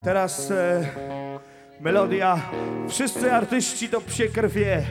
Teraz melodia. Wszyscy artyści to psie krwie.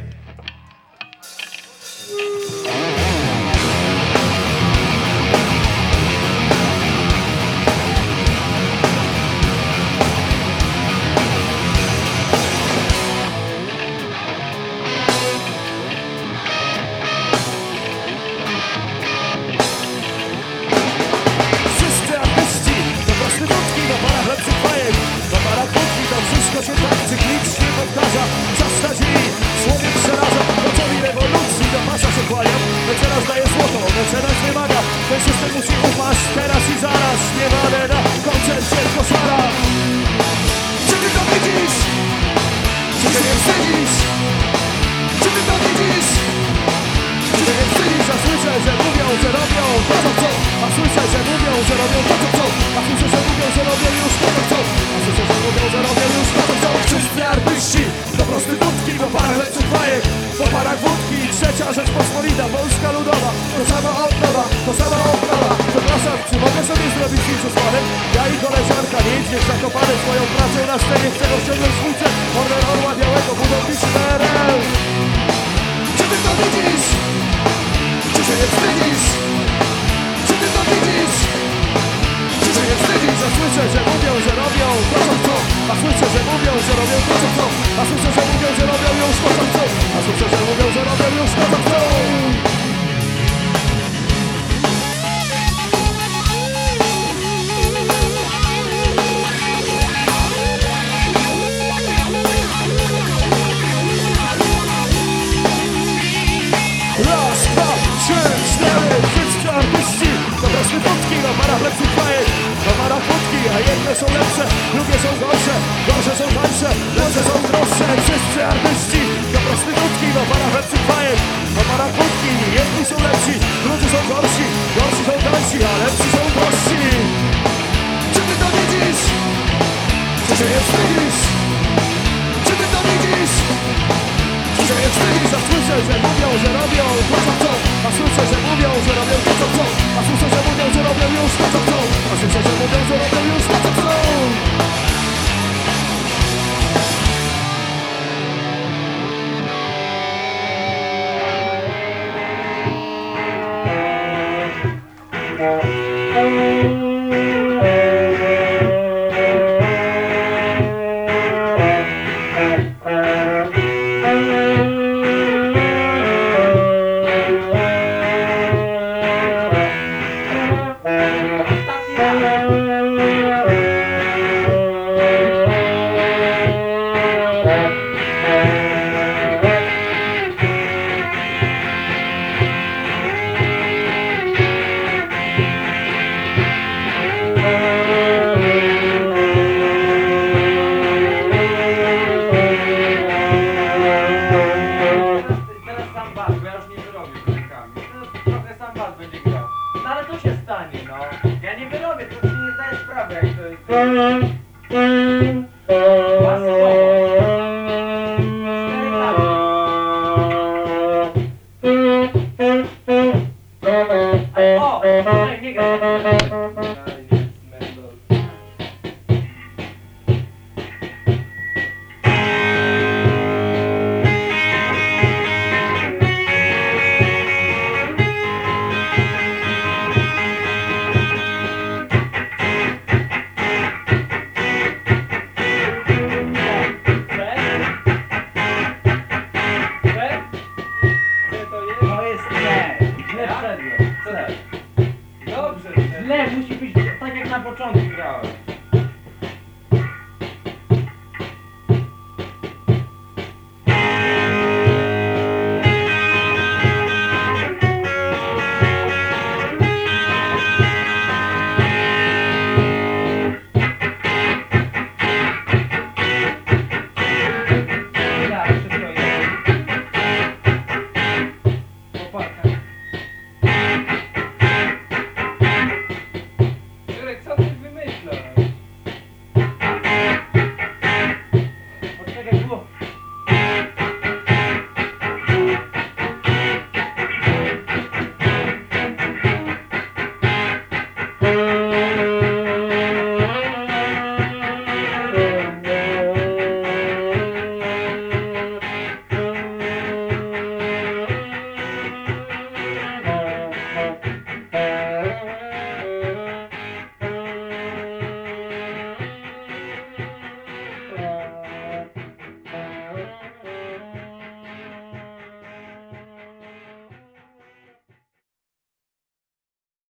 Wszystko się tak cyklicznie powtarza. Czas na ziemi, słowiem przeraża. Gotowi rewolucji, do pasa się kłaniam. Mecenas daje złoto, mecenas wymaga. Ten system musi upaść teraz i zaraz. Śpiewane na koncercie koszara. Czy ty to widzisz? Czy się nie wstydzisz? Czy ty to widzisz? Czy ty nie wstydzisz? A słyszę, że mówią, że robią to co chcą. A słyszę, że mówią, że robią to co chcą. A słyszę, że mówią, że robią już to co chcą. A słyszę, że mówią, że robią już to co chcą. Wszyscy artyści to prostytutki, bo parę lepszych bajek. Po parach wódki, trzecia Rzeczpospolita, Polska Ludowa. To sama odnowa, to sama odnowa. Przepraszam, czy mogę sobie zrobić film z panem? Ja i koleżanka niedźwiedź zakopane swoją pracę na scenie. Chcę osiągnąć swójce, order orła białego, budowniczy PRL. Czy ty to widzisz? Czy się nie wstydzisz? Czy ty to widzisz? Czy się nie wstydzisz? A słyszę, że mówią, że robią to co chcą. A słyszę, że mówią, że robią to co chcą. A słyszę, że mówią, że robią już to co chcą. A słyszę, że mówią, że robią już to co chcą. Raz, dwa, trzy, cztery, wszyscy artyści to prostytutki, na parach lepszych bajek. Na parach wódki, a jedne są lepsze, drugie są gorsze. Gorsze są tańsze, lepsze są droższe. Wszyscy artyści to prostytutki, na parach lepszych bajek. Na parach wódki, jedni są lepsi, drudzy są gorsi. Gorsi są tańsi, a lepsi są drożsi. Czy ty to widzisz? Czy się nie wstydzisz? Czy ty to widzisz? Czy się nie wstydzisz? A słyszę, że mówią, że robią to co chcą. A słyszę, że mówią, że robią to co chcą. A słyszę, że mówią, że robią już to co chcą. A słyszę, że mówią, że robią już to co chcą. Ale to się stanie, no. Ja nie wyrobię, to się nie zdaje sprawy, jak to jest.